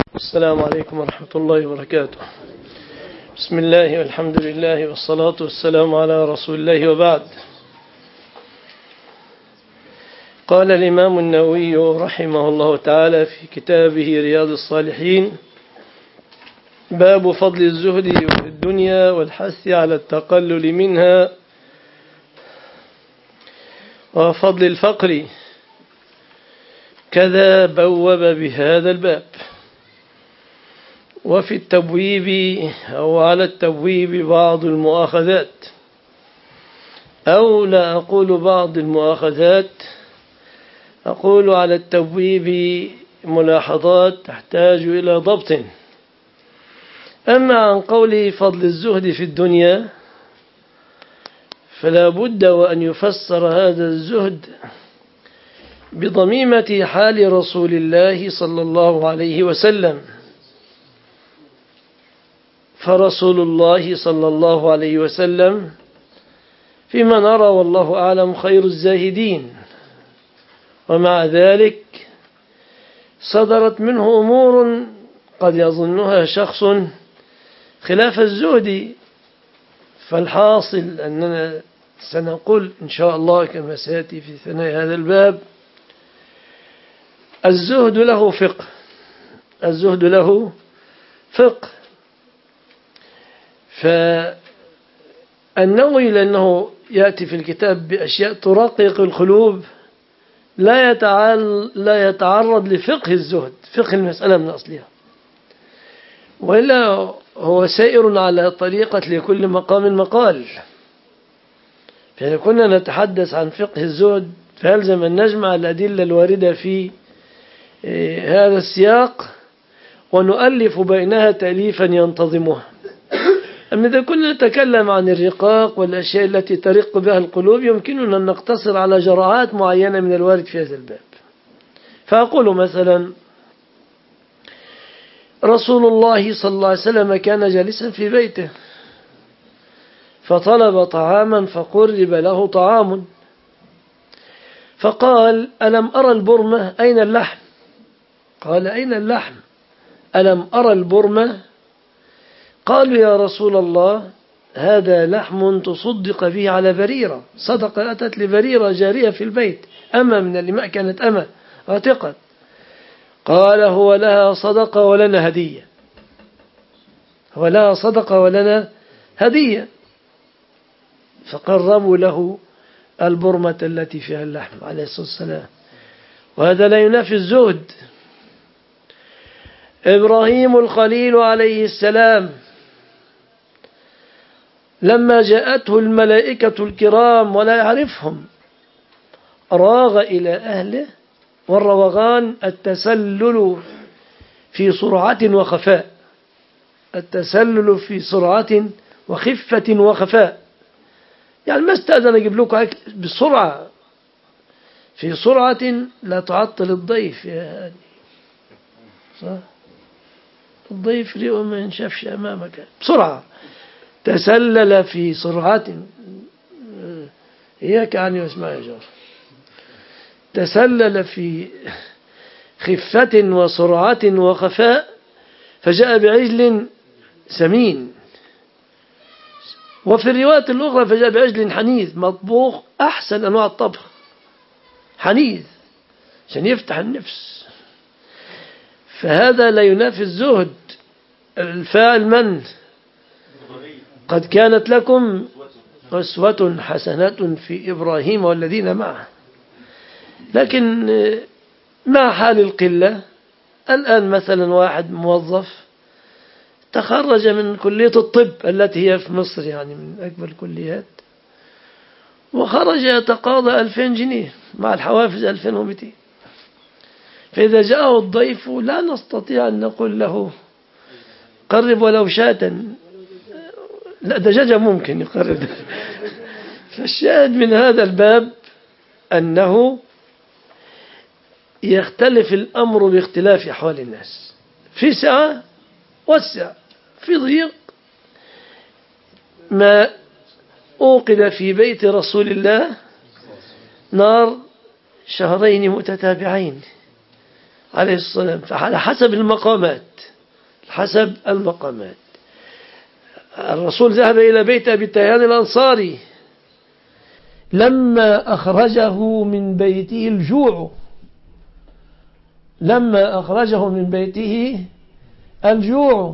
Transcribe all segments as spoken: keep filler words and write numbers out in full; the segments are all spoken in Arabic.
السلام عليكم ورحمة الله وبركاته. بسم الله والحمد لله والصلاة والسلام على رسول الله وبعد. قال الإمام النووي رحمه الله تعالى في كتابه رياض الصالحين: باب فضل الزهد في الدنيا والحث على التقلل منها وفضل الفقر، كذا بوب بهذا الباب. وفي التبويب أو على التبويب بعض المؤاخذات، أو لا أقول بعض المؤاخذات، أقول على التبويب ملاحظات تحتاج إلى ضبط. أما عن قول فضل الزهد في الدنيا فلا بد وأن يفسر هذا الزهد بضميمة حال رسول الله صلى الله عليه وسلم، فرسول الله صلى الله عليه وسلم فيما نرى والله أعلم خير الزاهدين، ومع ذلك صدرت منه أمور قد يظنها شخص خلاف الزهد. فالحاصل أننا سنقول إن شاء الله كما سيأتي في ثناء هذا الباب: الزهد له فقه، الزهد له فقه. فالنووي لأنه يأتي في الكتاب بأشياء ترقق القلوب لا لا يتعرض لفقه الزهد، فقه المسألة من أصلها، وإلا هو سائر على طريقة لكل مقام مقال. فإذا كنا نتحدث عن فقه الزهد فيلزم أن نجمع الأدلة الواردة في هذا السياق ونؤلف بينها تأليفا ينتظمها. أما إذا كنا نتكلم عن الرقاق والأشياء التي ترق بها القلوب يمكننا أن نقتصر على جرعات معينة من الوارد في هذا الباب. فأقول مثلا: رسول الله صلى الله عليه وسلم كان جالسا في بيته فطلب طعاما فقرب له طعام، فقال: ألم أرى البرمة؟ أين اللحم؟ قال: أين اللحم؟ ألم أرى البرمة؟ قالوا: يا رسول الله هذا لحم تصدق به على بريرة، صدقة أتت لبريرة جارية في البيت، أما من الإماء كانت أما عتقت. قال: هو لها صدقة ولنا هدية، هو لها صدقة ولنا هدية. فقربوا له البرمة التي فيها اللحم عليه الصلاة والسلام، وهذا لا ينافي الزهد. إبراهيم الخليل عليه السلام لما جاءته الملائكة الكرام ولا يعرفهم راغ إلى أهله، والروغان التسلل في سرعة وخفاء، التسلل في سرعة وخفة وخفاء، يعني ما استأذن أجيب لكم أكل بسرعة، في سرعة لا تعطل الضيف يا هادي، صح؟ الضيف ريقه ما ينشفش أمامك، بسرعة. تسلل في سرعة، إياك عني واسمع يا جار. تسلل في خفة وسرعة وخفاء، فجاء بعجل سمين. وفي الرواية الأخرى فجاء بعجل حنيذ مطبوخ أحسن أنواع الطبخ، حنيذ عشان يفتح النفس. فهذا لا ينافي الزهد. الفاعل من؟ قد كانت لكم أسوة حسنة في إبراهيم والذين معه. لكن مع حال القلة، الآن مثلا واحد موظف تخرج من كلية الطب التي هي في مصر يعني من أكبر الكليات، وخرج يتقاضى ألفين جنيه مع الحوافز ألفين ومئتين. فإذا جاءه الضيف لا نستطيع أن نقول له قرب ولو شاة، لا دجاجة ممكن يقرب. فالشاهد من هذا الباب أنه يختلف الأمر باختلاف أحوال الناس، في سعة وسع، في ضيق. ما أوقد في بيت رسول الله نار شهرين متتابعين عليه السلام. فعلى حسب المقامات، حسب المقامات. الرسول ذهب إلى بيت أبي التيهان الأنصاري لما أخرجه من بيته الجوع، لما أخرجه من بيته الجوع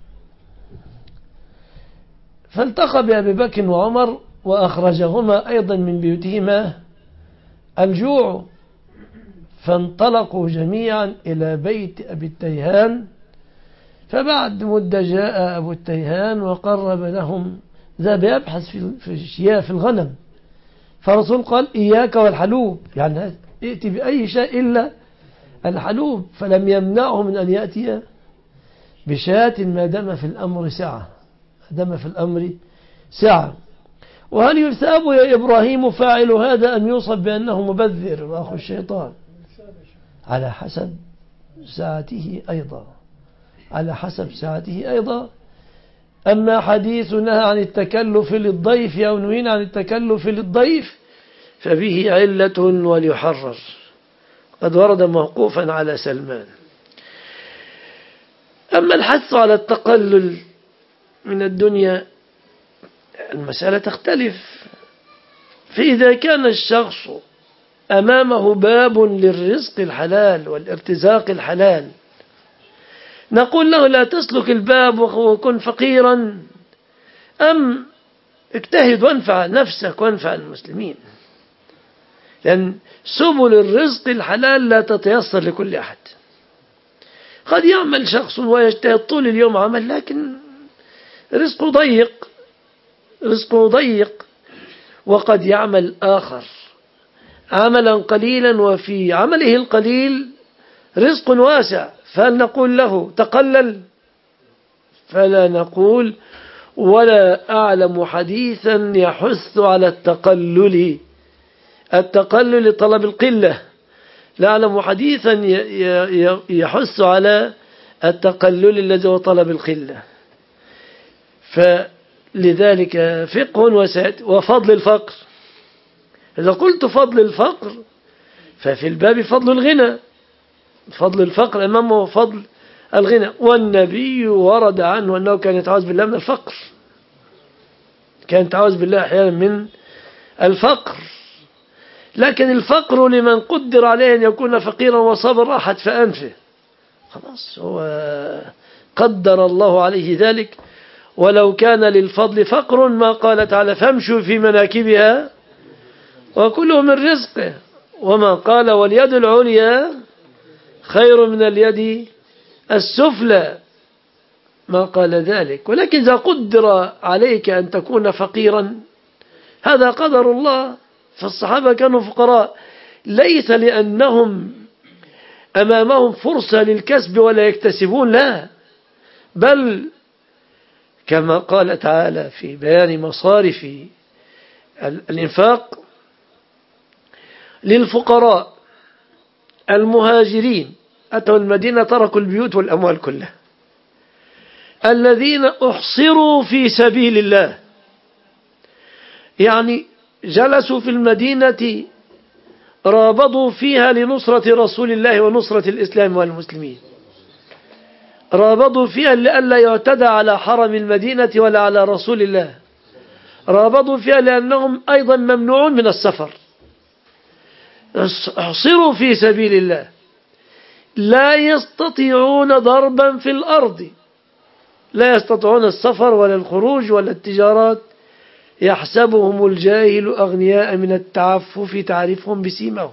فالتقى بأبي بكر وعمر وأخرجهما أيضا من بيوتهما الجوع، فانطلقوا جميعا إلى بيت أبي التيهان. فبعد مدة جاء أبو التيهان وقرب لهم، ذهب يبحث في الشياه في الغنم، فالرسول قال إياك والحلوب، يعني ائتي بأي شيء إلا الحلوب، فلم يمنعه من أن يأتي بشاة ما دام في الأمر سعة، ما دام في الأمر سعة. وهل يثاب يا إبراهيم فاعل هذا أم يوصف بأنه مبذر وأخو الشيطان؟ على حسب ساعته أيضا، على حسب ساعته أيضا. أما حديث نهى عن التكلف للضيف أو نهينا عن التكلف للضيف فبه علة وليحرر، قد ورد موقوفا على سلمان. أما الحث على التقلل من الدنيا المسألة تختلف. فإذا كان الشخص أمامه باب للرزق الحلال والارتزاق الحلال نقول له لا تسلك الباب وكن فقيرا، أم اجتهد وانفع نفسك وانفع المسلمين، لأن سبل الرزق الحلال لا تتيسر لكل أحد. قد يعمل شخص ويجتهد طول اليوم عمل لكن رزقه ضيق، رزقه ضيق. وقد يعمل آخر عملا قليلا وفي عمله القليل رزق واسع، فهل نقول له تقلل؟ فلا نقول، ولا أعلم حديثا يحث على التقلل، التقلل لطلب القلة، لا أعلم حديثا يحث على التقلل الذي هو طلب القلة. فلذلك فقه وسعة وفضل الفقر. إذا قلت فضل الفقر ففي الباب فضل الغنى، فضل الفقر أمامه فضل الغنى. والنبي ورد عنه أنه كان يتعوذ بالله من الفقر، كان يتعوذ بالله أحيانا من الفقر. لكن الفقر لمن قدر عليه أن يكون فقيرا وصبر أحد فأنفه، خلاص هو قدر الله عليه ذلك. ولو كان للفضل فقر ما قال تعالى فامشوا في مناكبها وكلوا من رزقه، وما قال واليد العليا خير من اليد السفلى، ما قال ذلك. ولكن إذا قدر عليك أن تكون فقيرا هذا قدر الله. فالصحابة كانوا فقراء ليس لأنهم أمامهم فرصة للكسب ولا يكتسبون، لا، بل كما قال تعالى في بيان مصارف الإنفاق للفقراء المهاجرين أتوا المدينة تركوا البيوت والأموال كلها، الذين أحصروا في سبيل الله، يعني جلسوا في المدينة رابضوا فيها لنصرة رسول الله ونصرة الإسلام والمسلمين، رابضوا فيها لئلا يعتدى على حرم المدينة ولا على رسول الله، رابضوا فيها لأنهم أيضا ممنوعون من السفر، احصروا في سبيل الله، لا يستطيعون ضربا في الأرض، لا يستطيعون السفر ولا الخروج ولا التجارات، يحسبهم الجاهل أغنياء من التعفف تعرفهم بسيماهم.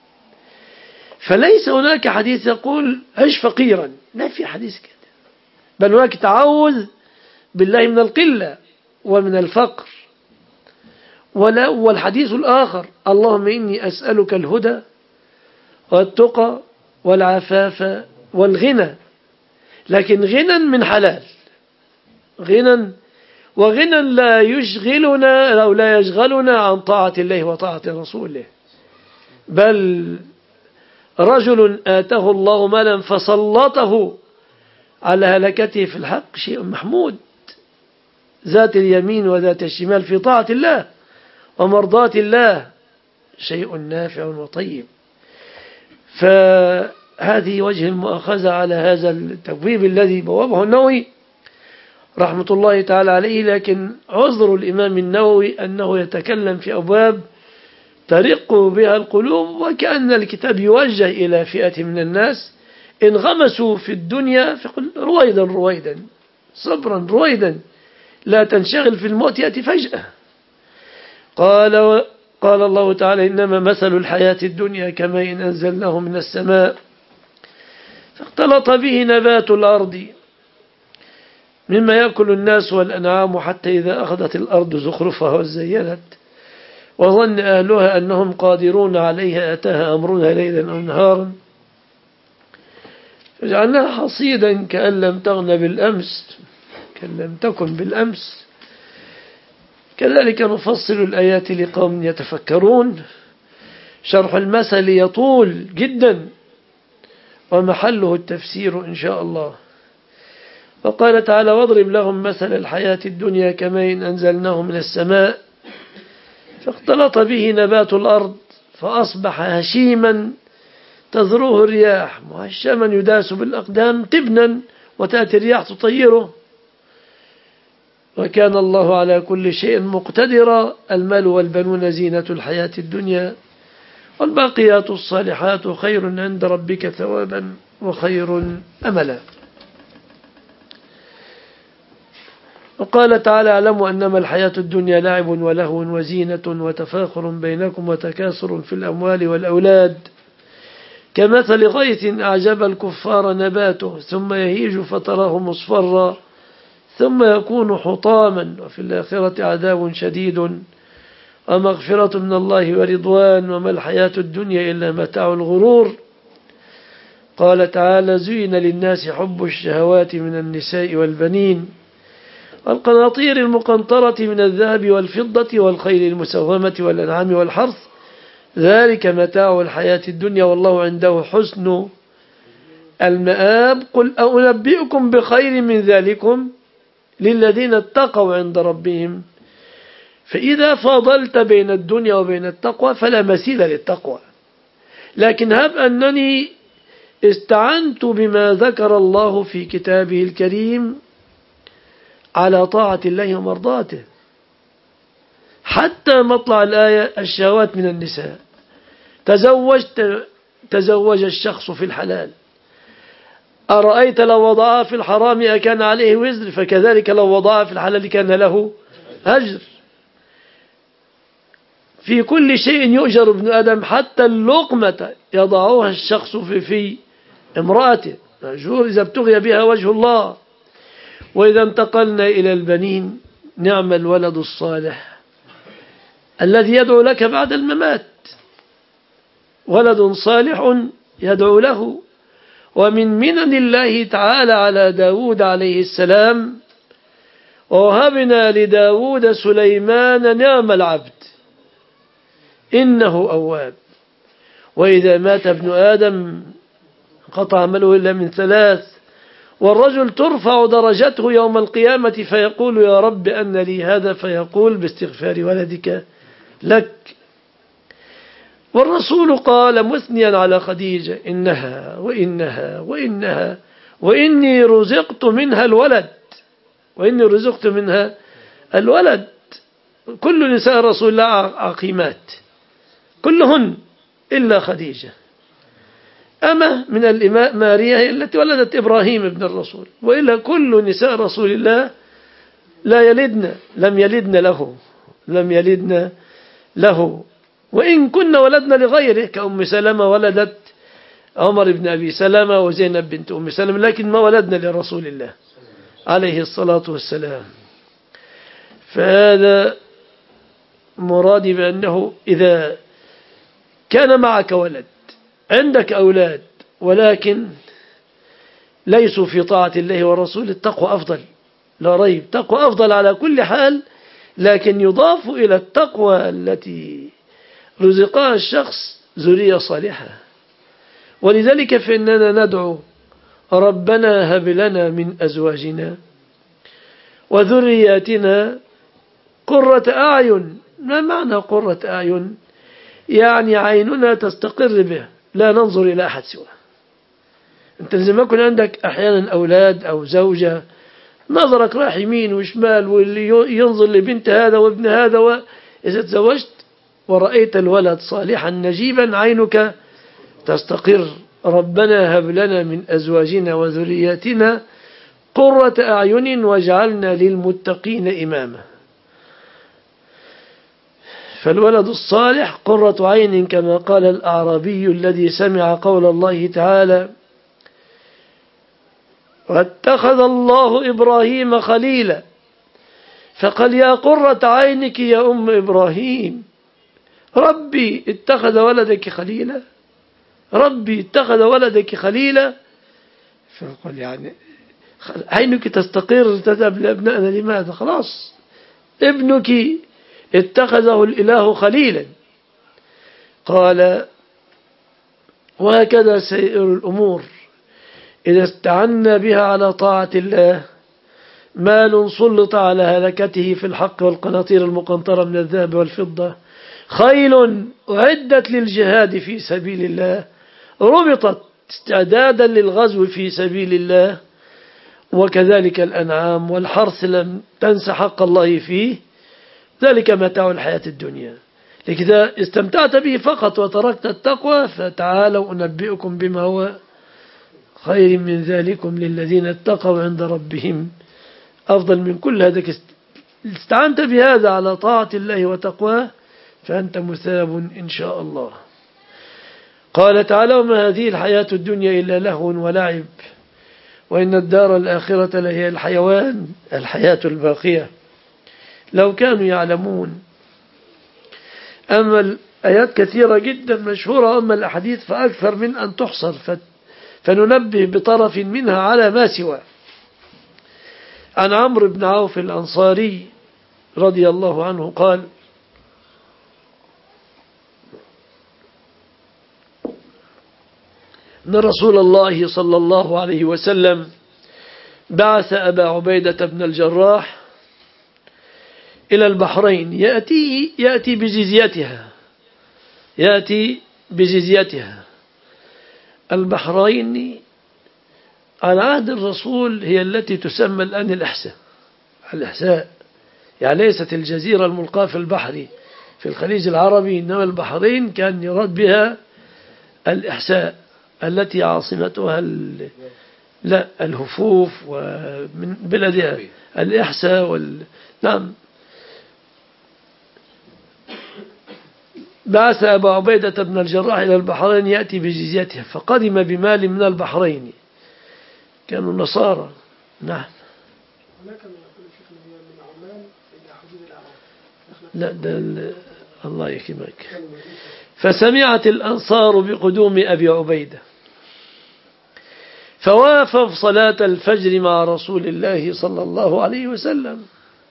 فليس هناك حديث يقول عش فقيرا، لا في حديث كده، بل هناك تعوذ بالله من القلة ومن الفقر. ولا والحديث الآخر اللهم إني أسألك الهدى والتقى والعفاف والغنى، لكن غنى من حلال، غنى وغنى لا يشغلنا أو لا يشغلنا عن طاعة الله وطاعة رسوله. بل رجل آتاه الله مالا فسلطه على هلكته في الحق شيء محمود، ذات اليمين وذات الشمال في طاعة الله ومرضاة الله شيء نافع وطيب. هذه وجه المؤاخذة على هذا التبويب الذي بوابه النووي رحمة الله تعالى عليه. لكن عذر الإمام النووي أنه يتكلم في أبواب ترق بها القلوب، وكأن الكتاب يوجه إلى فئة من الناس انغمسوا في الدنيا، فقل رويدا رويدا صبرا رويدا، لا تنشغل في الموت يأتي فجأة. قال قال الله تعالى: إنما مثل الحياة الدنيا كماء أنزلناه من السماء فاختلط به نبات الأرض مما يأكل الناس والأنعام حتى إذا أخذت الأرض زخرفها وزينت وظن أهلها أنهم قادرون عليها أتاها أمرنا ليلا أو نهارا فجعلناها حصيدا كأن لم تغن بالأمس كأن لم تكن بالأمس كذلك نفصل الآيات لقوم يتفكرون. شرح المثل يطول جدا ومحله التفسير إن شاء الله. وقال تعالى: واضرب لهم مثل الحياة الدنيا كماء أنزلناه من السماء فاختلط به نبات الأرض فأصبح هشيما تذروه الرياح مهشما يداس بالأقدام تبنا وتأتي الرياح تطيره وكان الله على كل شيء مقتدرا. المال والبنون زينة الحياة الدنيا والباقيات الصالحات خير عند ربك ثوابا وخير أملا. وقال تعالى: اعلموا أنما الحياة الدنيا لعب ولهو وزينة وتفاخر بينكم وتكاثر في الأموال والأولاد كمثل غيث أعجب الكفار نباته ثم يهيج فتراه مصفرا ثم يكون حطاما وفي الآخرة عذاب شديد ومغفرة من الله ورضوان وما الحياة الدنيا إلا متاع الغرور. قال تعالى: زين للناس حب الشهوات من النساء والبنين والقناطير المقنطرة من الذهب والفضة والخيل المسومة والأنعام والحرث ذلك متاع الحياة الدنيا والله عنده حسن المآب. قل أنبئكم بخير من ذلكم للذين اتقوا عند ربهم فإذا فاضلت بين الدنيا وبين التقوى فلا مثيل للتقوى. لكن هب أنني استعنت بما ذكر الله في كتابه الكريم على طاعة الله ومرضاته حتى مطلع الآية: الشهوات من النساء. تزوجت تزوج الشخص في الحلال، أرأيت لو وضعها في الحرام أكان عليه وزر؟ فكذلك لو وضعها في الحلال كان له أجر. في كل شيء يؤجر ابن آدم حتى اللقمة يضعها الشخص في في امرأته مأجور إذا ابتغي بها وجه الله. وإذا انتقلنا إلى البنين: نعم الولد الصالح الذي يدعو لك بعد الممات، ولد صالح يدعو له. ومن منن الله تعالى على داود عليه السلام: ووهبنا لداود سليمان نعم العبد إنه أواب. وإذا مات ابن آدم انقطع عمله إلا من ثلاث: والرجل ترفع درجته يوم القيامة فيقول: يا رب أن لي هذا؟ فيقول: باستغفار ولدك لك. والرسول قال مثنيا على خديجة: إنها وإنها وإنها وإني رزقت منها الولد وإني رزقت منها الولد. كل نساء رسول الله عقيمات كلهن إلا خديجة أما من الإماء ماريا هي التي ولدت إبراهيم ابن الرسول، وإلا كل نساء رسول الله لا يلدن لم يلدن له لم يلدن له وإن كنا ولدنا لغيره كأم سلمة ولدت عمر بن أبي سلمة وزينب بنت أم سلمة، لكن ما ولدنا لرسول الله عليه الصلاة والسلام. فهذا مرادي بأنه إذا كان معك ولد عندك أولاد ولكن ليسوا في طاعة الله ورسوله التقوى أفضل لا ريب، تقوى أفضل على كل حال، لكن يضاف إلى التقوى التي رزقها الشخص ذرية صالحة. ولذلك فإننا ندعو: ربنا هب لنا من أزواجنا وذرياتنا قرة أعين. ما معنى قرة أعين؟ يعني عيننا تستقر به لا ننظر إلى أحد سواه. أنت لازم يكون عندك أحيانا أولاد أو زوجة، نظرك راح يمين وشمال، واللي ينظر لبنت هذا وابن هذا. وإذا تزوجت ورأيت الولد صالحا نجيبا عينك تستقر. ربنا هب لنا من أزواجنا وذرياتنا قرة أعين واجعلنا للمتقين إماما. فالولد الصالح قرة عين، كما قال الأعرابي الذي سمع قول الله تعالى: واتخذ الله إبراهيم خليلا، فقال: يا قرة عينك يا أم إبراهيم، ربي اتخذ ولدك خليلا، ربي اتخذ ولدك خليلا. فقال يعني عينك تستقر تذهب لأبنائنا، لماذا؟ خلاص ابنك اتخذه الإله خليلا. قال: وهكذا سائر الأمور إذا استعنا بها على طاعة الله. مال سلط على هلكته في الحق والقناطير المقنطرة من الذهب والفضة، خيل أعدت للجهاد في سبيل الله، ربطت استعدادا للغزو في سبيل الله. وكذلك الأنعام والحرث لم تنس حق الله فيه، ذلك متاع الحياة الدنيا. لكن إذا استمتعت به فقط وتركت التقوى، فتعالوا أنبئكم بما هو خير من ذلكم للذين اتقوا عند ربهم أفضل من كل هذا. استعنت بهذا على طاعة الله وتقواه فأنت مثاب إن شاء الله. قال تعالى: وما هذه الحياة الدنيا إلا لهو ولعب وإن الدار الآخرة لهي الحيوان، الحياة الباقية، لو كانوا يعلمون. أما الآيات كثيرة جدا مشهورة، أما الأحاديث فأكثر من أن تحصر، فننبه بطرف منها على ما سواه. عن عمرو بن عوف الأنصاري رضي الله عنه قال: أن رسول الله صلى الله عليه وسلم بعث أبا عبيدة بن الجراح إلى البحرين يأتي يأتي بجزيتها يأتي بجزيتها. البحرين على عهد الرسول هي التي تسمى الآن الإحساء، الإحساء يعني ليست الجزيرة الملقاة في البحر في الخليج العربي، إنما البحرين كان يراد بها الإحساء التي عاصمتها ال... لا الهفوف، ومن بلدها الإحساء وال... نعم. بعث أبا عبيدة بن الجراح إلى البحرين يأتي بجزيتها، فقدم بمال من البحرين، كانوا نصارى. نعم. لا ده الله يكرمك. فسمعت الأنصار بقدوم أبي عبيدة فوافوا صلاة الفجر مع رسول الله صلى الله عليه وسلم.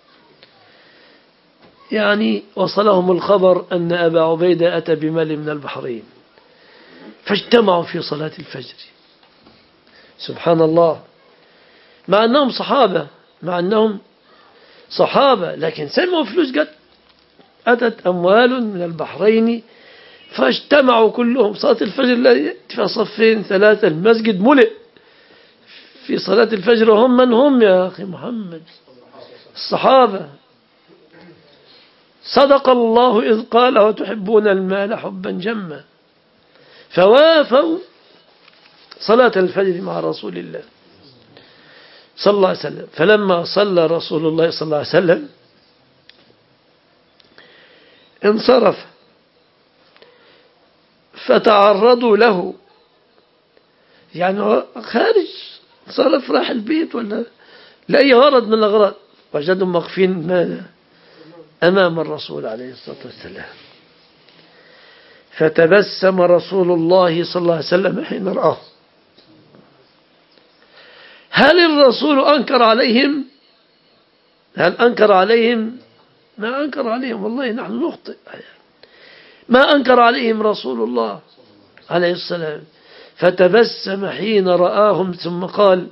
يعني وصلهم الخبر أن أبا عبيدة أتى بمال من البحرين، فاجتمعوا في صلاة الفجر. سبحان الله، مع أنهم صحابة مع أنهم صحابة لكن سمعوا فلوس جت، أتت أموال من البحرين، فاجتمعوا كلهم. صلاة الفجر لا يأتي في صفين ثلاثة، المسجد ملئ في صلاة الفجر. هم من هم يا أخي محمد؟ الصحابة. صدق الله إذ قال: وتحبون المال حبا جما. فوافوا صلاة الفجر مع رسول الله صلى الله عليه وسلم. فلما صلى رسول الله صلى الله عليه وسلم انصرف، فتعرضوا له، يعني خارج انصرف راح البيت ولا لأي غرض من الأغراض، وجدهم واقفين ماذا أمام الرسول عليه الصلاة والسلام. فتبسم رسول الله صلى الله عليه وسلم حين رآه. هل الرسول أنكر عليهم؟ هل أنكر عليهم؟ ما أنكر عليهم، والله نحن نخطئ. ما أنكر عليهم رسول الله عليه السلام. فتبسم حين رآهم ثم قال: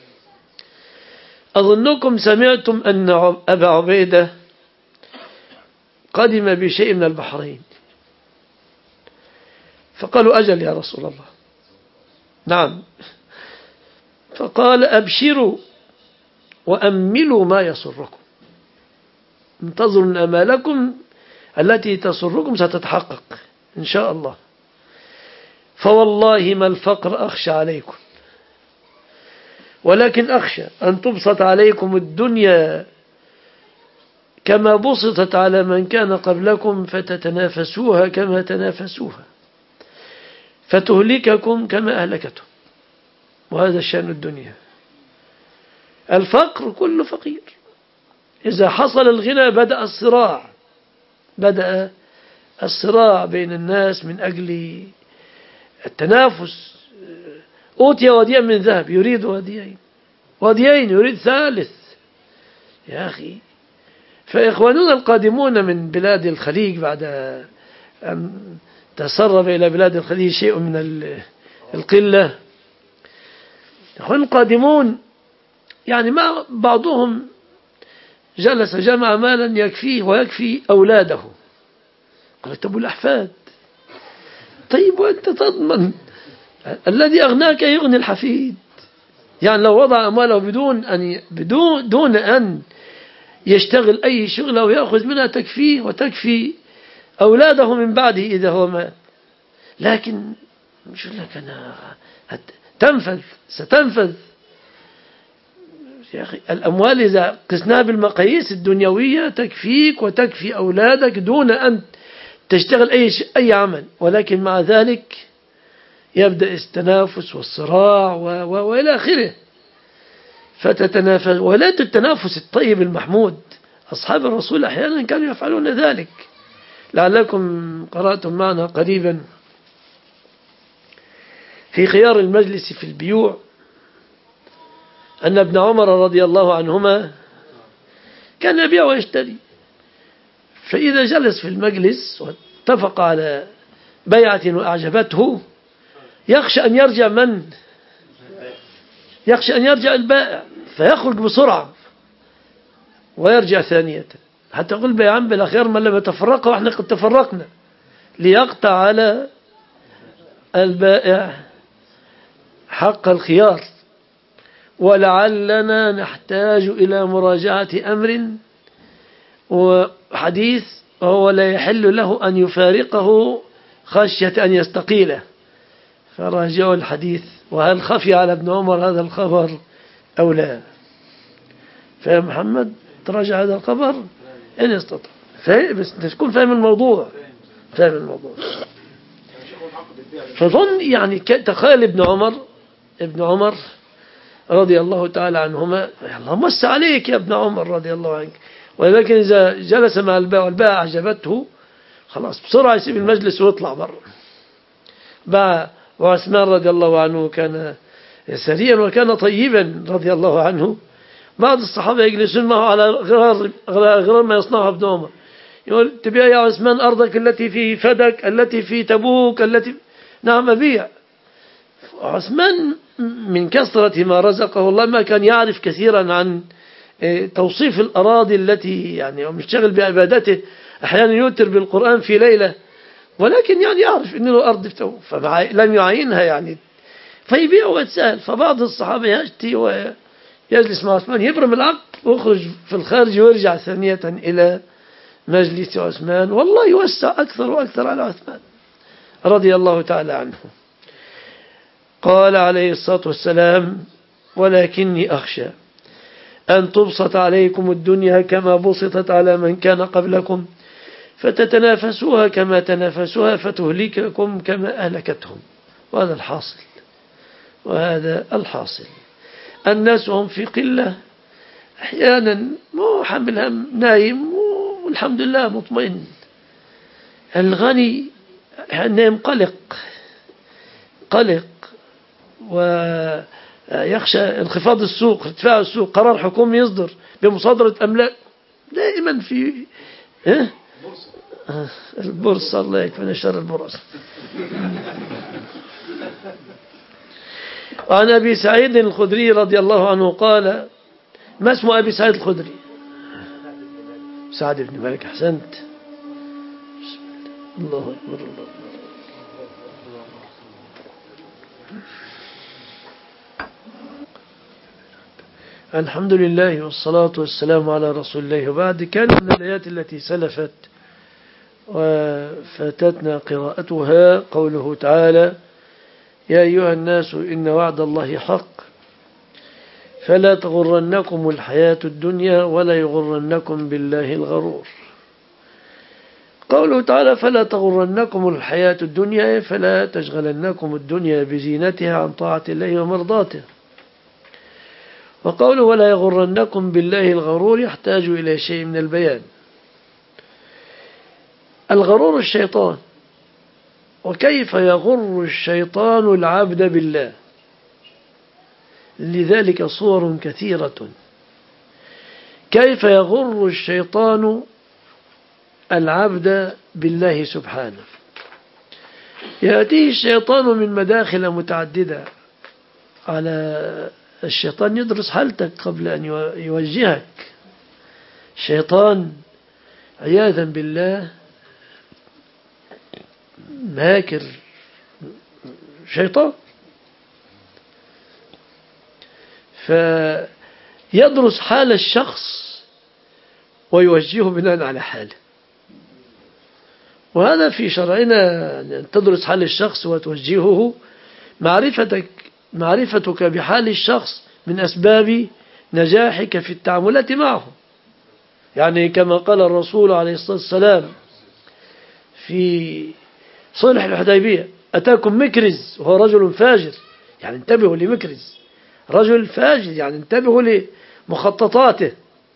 أظنكم سمعتم أن أبا عبيدة قدم بشيء من البحرين. فقالوا: أجل يا رسول الله. نعم، فقال أبشروا وأملوا ما يسركم، انتظروا أن أمالكم التي تسركم ستتحقق إن شاء الله. فوالله ما الفقر أخشى عليكم، ولكن أخشى أن تبسط عليكم الدنيا كما بسطت على من كان قبلكم فتتنافسوها كما تنافسوها فتهلككم كما أهلكتهم. وهذا الشأن الدنيا. الفقر كل فقير. إذا حصل الغنى بدأ الصراع بدأ الصراع بين الناس من أجل التنافس. أوتي وديا من ذهب يريد وديين، وديين يريد ثالث. يا أخي، فإخواننا القادمون من بلاد الخليج بعد أن تسرب إلى بلاد الخليج شيء من القلة، إخوان القادمون يعني ما بعضهم جلس جمع مالا يكفيه ويكفي أولاده. قال طب الأحفاد؟ طيب وأنت تضمن الذي أغناك يغني الحفيد؟ يعني لو وضع أمواله بدون أن بدون دون أن يشتغل أي شغلة ويأخذ منها تكفيه وتكفي أولاده من بعده إذا هو مات. لكن مش لك أنا تنفذ ستنفذ يا أخي. الأموال إذا قسناها بالمقاييس الدنيوية تكفيك وتكفي أولادك دون أن تشتغل أي أي عمل، ولكن مع ذلك يبدأ التنافس والصراع و... و... وإلى آخره. فتتنافس، ولا التنافس الطيب المحمود. أصحاب الرسول أحيانا كانوا يفعلون ذلك. لعلكم قرأتم معنا قريبا في خيار المجلس في البيوع أن ابن عمر رضي الله عنهما كان يبيع ويشتري، فإذا جلس في المجلس واتفق على بيعة وأعجبته يخشى أن يرجع من يخشى أن يرجع البائع فيخرج بسرعة ويرجع ثانية حتى يقول بيعان بالأخير من لم يتفرقوا وإحنا قد تفرقنا، ليقطع على البائع حق الخيار. ولعلنا نحتاج إلى مراجعة أمر وحديث وهو لا يحل له أن يفارقه خشية أن يستقيله، فراجعوا الحديث. وهل خفي على ابن عمر هذا الخبر أو لا؟ فيا محمد تراجع هذا الخبر إن استطاع، بس تكون فاهم الموضوع فاهم الموضوع. فظن يعني تخيل ابن عمر ابن عمر رضي الله تعالى عنهما، الله مس عليك يا ابن عمر رضي الله عنك، ولكن إذا جلس مع البائع والبائع أعجبته خلاص بسرعة يسيب المجلس ويطلع برا. باع. وعثمان رضي الله عنه كان سريا وكان طيبا رضي الله عنه. بعض الصحابة يجلسون معه على غرار, غرار ما يصنعه ابن عمر، يقول تبيع يا عثمان أرضك التي في فدك التي في تبوك التي نعم أبيع. عثمان من كثرة ما رزقه الله ما كان يعرف كثيرا عن توصيف الأراضي التي يعني مشتغل بعبادته، أحيانا يوتر بالقرآن في ليلة، ولكن يعني يعرف إن له أرض لم يعينها يعني فيبيع ويتسأل. فبعض الصحابة يأتي ويجلس مع عثمان يبرم العقد ويخرج في الخارج ويرجع ثانية إلى مجلس عثمان، والله يوسع أكثر وأكثر على عثمان رضي الله تعالى عنه. قال عليه الصلاة والسلام ولكني أخشى أن تبسط عليكم الدنيا كما بسطت على من كان قبلكم فتتنافسوها كما تنافسوها فتهلككم كما أهلكتهم. وهذا الحاصل وهذا الحاصل. الناس هم في قلة، أحيانا مو حمل هم نايم والحمد لله مطمئن. الغني نايم قلق قلق ويخشى انخفاض السوق ارتفاع السوق، قرار حكومي يصدر بمصادرة أملاك دائما في اه البورصة. الله يكفينا شر البورصة. وعن أبي سعيد الخدري رضي الله عنه قال، ما اسم أبي سعيد الخدري؟ سعد بن مالك. أحسنت. الله أكبر الله أكبر. الحمد لله والصلاة والسلام على رسول الله. وبعد، كان من الآيات التي سلفت وفاتتنا قراءتها قوله تعالى: يا أيها الناس إن وعد الله حق فلا تغرنكم الحياة الدنيا ولا يغرنكم بالله الغرور. قوله تعالى: فلا تغرنكم الحياة الدنيا، فلا تشغلنكم الدنيا بزينتها عن طاعة الله ومرضاته. وقوله: ولا يغرنكم بالله الغرور، يحتاج إلى شيء من البيان. الغرور الشيطان. وكيف يغر الشيطان العبد بالله؟ لذلك صور كثيرة. كيف يغر الشيطان العبد بالله سبحانه؟ يأتيه الشيطان من مداخل متعددة. على الشيطان يدرس حالتك قبل أن يوجهك. الشيطان عياذا بالله ماكر، شيطان، فيدرس حال الشخص ويوجهه بناء على حاله. وهذا في شرعنا، أن تدرس حال الشخص وتوجهه. معرفتك معرفتك بحال الشخص من أسباب نجاحك في التعاملات معه. يعني كما قال الرسول عليه الصلاة والسلام في صلح الحديبية: أتاكم مكرز وهو رجل فاجر، يعني انتبهوا لمكرز، رجل فاجر، يعني انتبهوا لمخططاته.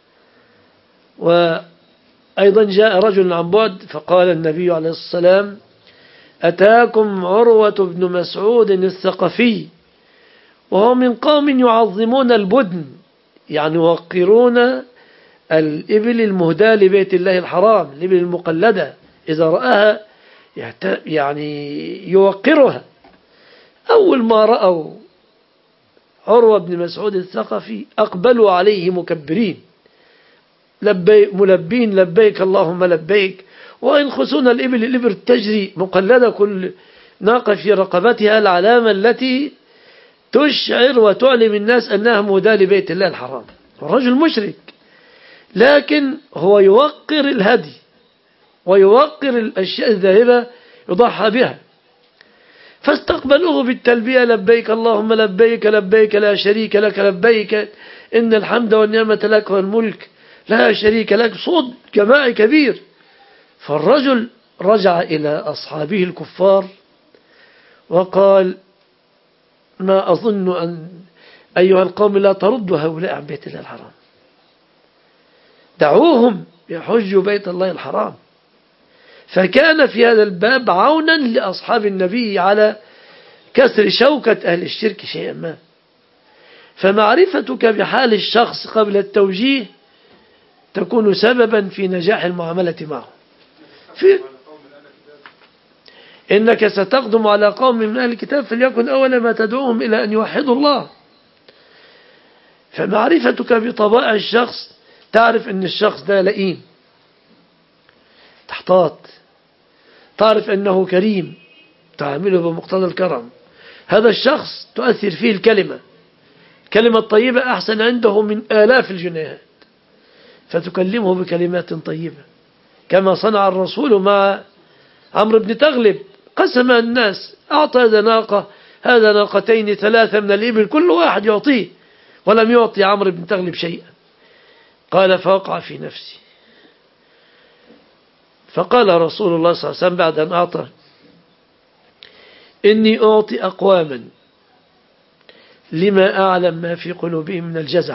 وأيضا جاء رجل عن بعد فقال النبي عليه الصلاة والسلام: أتاكم عروة بن مسعود الثقفي وهو من قوم يعظمون البدن، يعني يوقرون الإبل المهداة لبيت الله الحرام، الإبل المقلدة، إذا رآها يعني يوقرها. أول ما رأوا عروة بن مسعود الثقفي أقبلوا عليه مكبرين لبيك ملبين: لبيك اللهم لبيك، وينخسون الإبل، الإبل تجري مقلدة، كل ناقة في رقبتها العلامة التي تشعر وتعلم الناس أنها مهداة لبيت الله الحرام. الرجل مشرك، لكن هو يوقر الهدي ويوقر الأشياء الذاهبة يضحى بها. فاستقبلوه بالتلبية: لبيك اللهم لبيك، لبيك لا شريك لك لبيك، إن الحمد والنعمة لك والملك لا شريك لك. صوت جماعي كبير. فالرجل رجع إلى أصحابه الكفار وقال: ما أظن أن أيها القوم لا تردوا هؤلاء عن بيت الله الحرام، دعوهم يحجوا بيت الله الحرام. فكان في هذا الباب عونا لأصحاب النبي على كسر شوكة أهل الشرك شيئا ما. فمعرفتك بحال الشخص قبل التوجيه تكون سببا في نجاح المعاملة معه. في إنك ستقدم على قوم من أهل الكتاب فليكن أول ما تدعوهم إلى أن يوحدوا الله. فمعرفتك بطبائع الشخص تعرف أن الشخص ده لئيم، تحتاط، تعرف أنه كريم، تعامله بمقتضى الكرم. هذا الشخص تؤثر فيه الكلمة، كلمة طيبة أحسن عنده من آلاف الجنيهات، فتكلمه بكلمات طيبة، كما صنع الرسول مع عمرو بن تغلب. قسم الناس، أعطى هذا ناقة، هذا ناقتين، ثلاثة من الإبل، كل واحد يعطيه، ولم يعطي عمرو بن تغلب شيئا. قال: فوقع في نفسي. فقال رسول الله صلى الله عليه وسلم بعد أن أعطى: إني أعطي أقواما لما أعلم ما في قلوبهم من الجزع،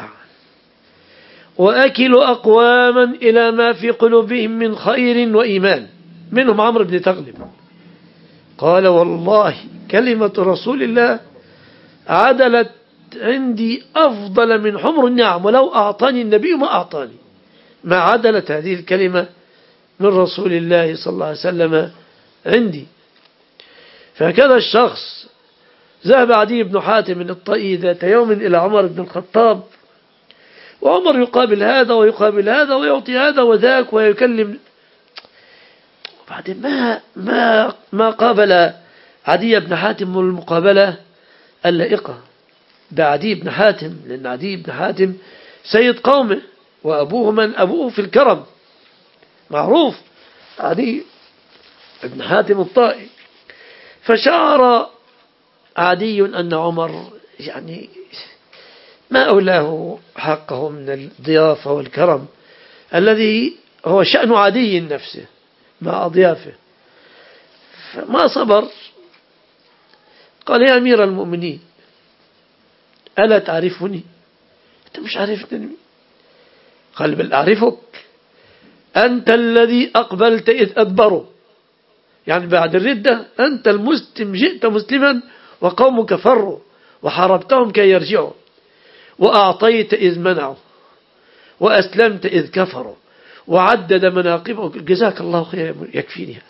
وأكل أقواما إلى ما في قلوبهم من خير وإيمان، منهم عمرو بن تغلب. قال: والله كلمة رسول الله عدلت عندي أفضل من حمر النعم، ولو أعطاني النبي ما أعطاني، ما عدلت هذه الكلمة من رسول الله صلى الله عليه وسلم عندي. فكذا الشخص. ذهب عدي بن حاتم من الطائي ذات يوم إلى عمر بن الخطاب، وعمر يقابل هذا ويقابل هذا ويعطي هذا وذاك ويكلم. وبعدين ما ما ما قابل عدي بن حاتم المقابلة اللائقة، ده عدي بن حاتم، لأن عدي بن حاتم سيد قومه، وأبوه من أبوه في الكرم معروف، عدي بن حاتم الطائي. فشعر عدي أن عمر يعني ما أولاه حقه من الضيافة والكرم الذي هو شأن عدي نفسه مع أضيافه، فما صبر. قال: يا أمير المؤمنين، ألا تعرفني؟ أنت مش عارفني؟ قال: بل أعرفك، أنت الذي أقبلت إذ أدبروا، يعني بعد الردة أنت المسلم، جئت مسلما وقومك فروا وحاربتهم كي يرجعوا، وأعطيت إذ منعوا، وأسلمت إذ كفروا، وعدد مناقبك. جزاك الله خير، يكفيني هذا.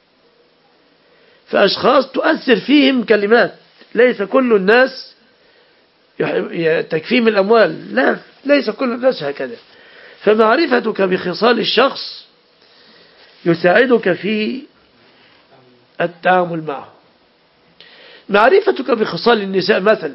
فأشخاص تؤثر فيهم كلمات، ليس كل الناس تكفيهم الأموال، لا، ليس كل الناس هكذا. فمعرفتك بخصال الشخص يساعدك في التعامل معه. معرفتك بخصال النساء مثلا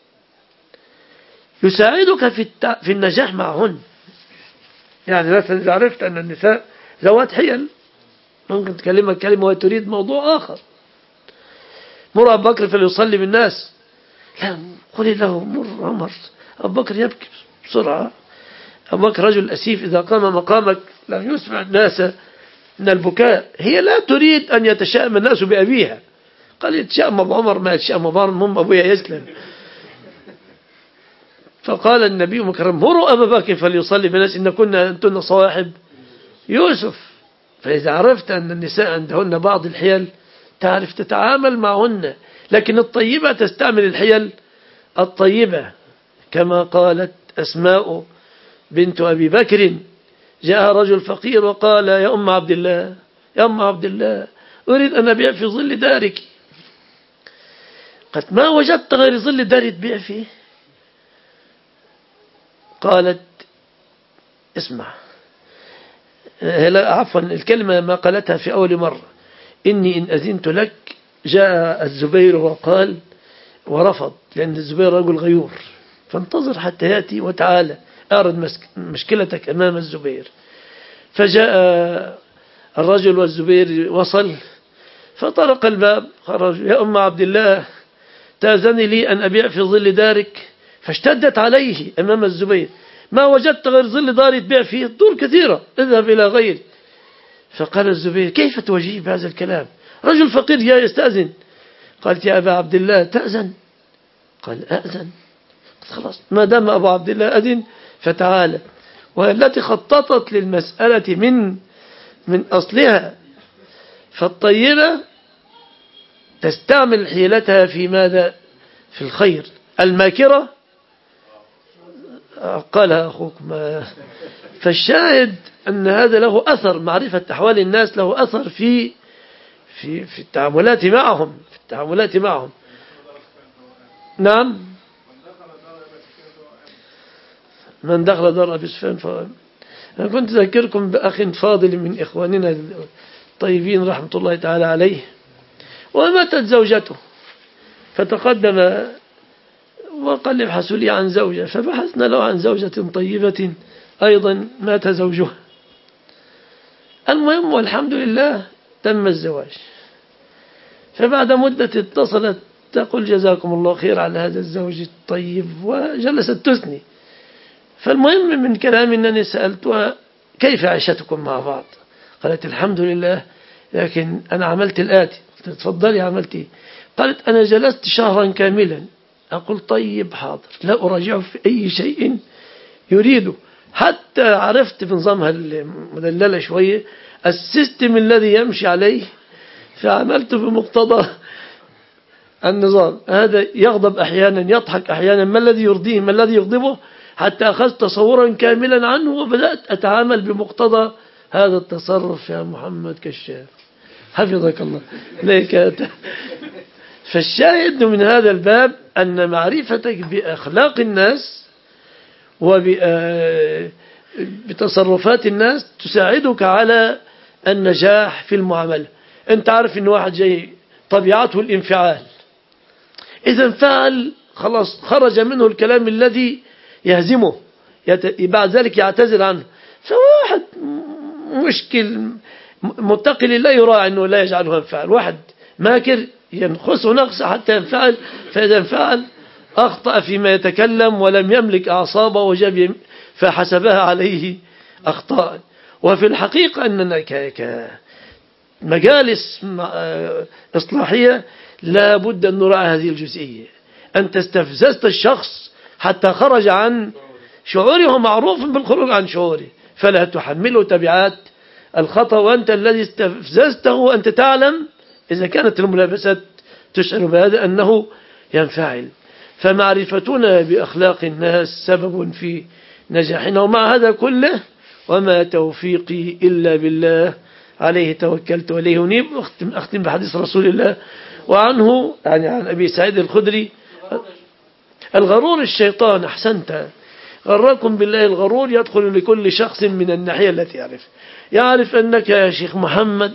يساعدك في في النجاح معهن. يعني مثلا إذا عرفت أن النساء ذوات حيل، ممكن تكلمك كلمة وتريد موضوع آخر. مر أبو بكر فليصلي بالناس، لا، قولي له مر عمر. أبو بكر يبكي بسرعة. أبو بكر رجل أسيف، إذا قام مقامك لم يسمع الناس من البكاء. هي لا تريد أن يتشائم الناس بأبيها، قال: يتشائم أبو عمر، ما يتشائم أبو عمر، مم أبويا يسلم. فقال النبي مكرم: مروا أبا بكر فليصلي بالناس إن كنا أنتن صواحب يوسف. فإذا عرفت أن النساء عندهن بعض الحيل تعرف تتعامل معهن، لكن الطيبة تستعمل الحيل الطيبة، كما قالت أسماء بنت أبي بكر: جاء رجل فقير وقال: يا أم عبد الله، يا أم عبد الله، أريد أن أبيع في ظل دارك. قالت: ما وجدت غير ظل داري تبيع فيه؟ قالت: اسمع، عفوا الكلمة ما قالتها في أول مرة: إني إن أذنت لك. جاء الزبير وقال ورفض، لأن الزبير رجل غيور، فانتظر حتى يأتي وتعالى أعرض مشكلتك أمام الزبير. فجاء الرجل والزبير وصل، فطرق الباب، خرج: يا أم عبد الله، تأذني لي أن أبيع في ظل دارك؟ فاشتدت عليه أمام الزبير: ما وجدت غير ظل داري تبيع فيه؟ الدور كثيرة، اذهب إلى غير. فقال الزبير: كيف توجيه بهذا الكلام؟ رجل فقير جاء يستأذن. قالت: يا أبا عبد الله، تأذن؟ قال: أأذن. خلاص، ما دام أبو عبد الله أذن فتعالى. والتي خططت للمسألة من من أصلها. فالطيبة تستعمل حيلتها في ماذا؟ في الخير. الماكرة قالها أخوك ما. فالشاهد أن هذا له أثر، معرفة أحوال الناس له أثر في في في التعاملات معهم في التعاملات معهم نعم. من دخل دار أبي سفيان ف... أنا كنت أذكركم بأخ فاضل من إخواننا الطيبين رحمة الله تعالى عليه، وماتت زوجته، فتقدم وقال: ابحثوا لي عن زوجة. فبحثنا له عن زوجة طيبة أيضا مات زوجها. المهم والحمد لله تم الزواج. فبعد مدة اتصلت تقول: جزاكم الله خير على هذا الزوج الطيب، وجلست تثني. فالمهم من كلام أنني سألتها: كيف عيشتكم مع بعض؟ قالت: الحمد لله، لكن أنا عملت الآتي. قلت: تفضلي، عملتي؟ قالت: أنا جلست شهرا كاملا أقول طيب حاضر، لا أراجعه في أي شيء يريده، حتى عرفت بنظامها المدللة شوية السيستم الذي يمشي عليه، فعملت بمقتضى النظام. هذا يغضب أحيانا، يضحك أحيانا، ما الذي يرضيه، ما الذي يغضبه، حتى أخذت تصورا كاملا عنه وبدأت أتعامل بمقتضى هذا التصرف. يا محمد كشاف حفظك الله ليك. فالشاهد من هذا الباب أن معرفتك بأخلاق الناس وبتصرفات الناس تساعدك على النجاح في المعاملة. أنت عارف أن واحد جاي طبيعته الانفعال، إذا انفعل خلاص خرج منه الكلام الذي يهزمه، بعد ذلك يعتذر عنه. فواحد مشكل متقي لله يراعي أنه لا يجعله ينفعل، واحد ماكر ينخسه نقص حتى ينفعل، فإذا انفعل أخطأ فيما يتكلم ولم يملك أعصابه وجاب فحسبها عليه أخطاء. وفي الحقيقة أننا كمجالس إصلاحية لا بد أن نراعي هذه الجزئية. أنت استفززت الشخص حتى خرج عن شعوره، معروف بالخروج عن شعوره، فلا تحمله تبعات الخطأ وأنت الذي استفززته وأنت تعلم إذا كانت الملابسات تشعر بهذا أنه ينفعل. فمعرفتنا بأخلاق الناس سبب في نجاحنا. ومع هذا كله وما توفيقي إلا بالله عليه توكلت وإليه أنيب. أختم, أختم بحديث رسول الله وعنه يعني عن أبي سعيد الخدري: الغرور الشيطان. أحسنت، غركم بالله الغرور يدخل لكل شخص من الناحية التي يعرف يعرف أنك يا شيخ محمد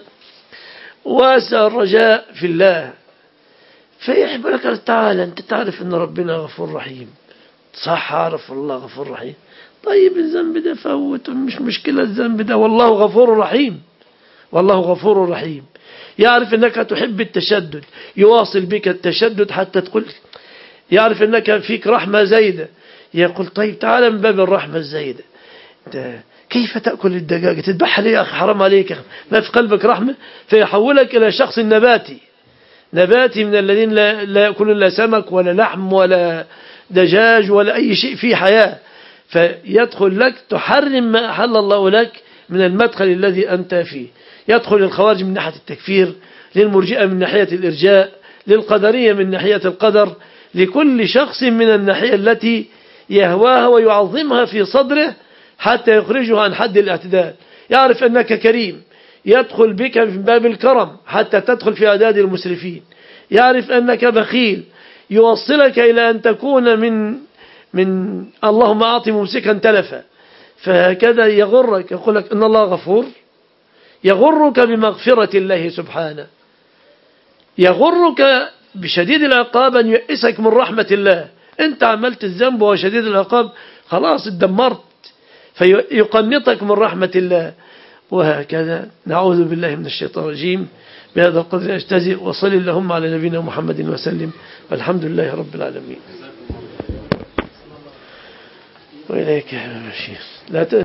واسع الرجاء في الله، فيحب لك تعالى أنت تعرف أن ربنا غفور رحيم. صح، عارف الله غفور رحيم. طيب الذنب ده فوت، مش مشكلة الذنب ده، والله غفور رحيم، والله غفور رحيم. يعرف أنك تحب التشدد يواصل بك التشدد حتى تقول، يعرف أنك فيك رحمة زايدة يقول طيب تعالى من باب الرحمة الزايدة. كيف تأكل الدجاجة؟ تذبحها ليه يا أخي؟ حرام عليك يا أخي، ما في قلبك رحمة؟ فيحولك إلى شخص نباتي نباتي من الذين لا, لا يأكلون لا سمك ولا لحم ولا دجاج ولا أي شيء فيه حياة، فيدخل لك تحرم ما أحل الله لك من المدخل الذي أنت فيه. يدخل الخوارج من ناحية التكفير، للمرجئة من ناحية الإرجاء، للقدرية من ناحية القدر، لكل شخص من الناحية التي يهواها ويعظمها في صدره حتى يخرجه عن حد الاعتدال. يعرف أنك كريم يدخل بك من باب الكرم حتى تدخل في أعداد المسرفين. يعرف أنك بخيل يوصلك إلى أن تكون من من اللهم أعطي ممسكا تلفا. فهكذا يغرك، يقول لك إن الله غفور، يغرك بمغفرة الله سبحانه، يغرك بشديد العقاب أن يئسك من رحمة الله. أنت عملت الذنب وشديد العقاب خلاص اتدمرت، فيقنطك من رحمة الله. وهكذا نعوذ بالله من الشيطان الرجيم. بهذا القدر أجتزئ، وصل اللهم على نبينا محمد وسلم، والحمد لله رب العالمين. وإليك يا شيخ. لا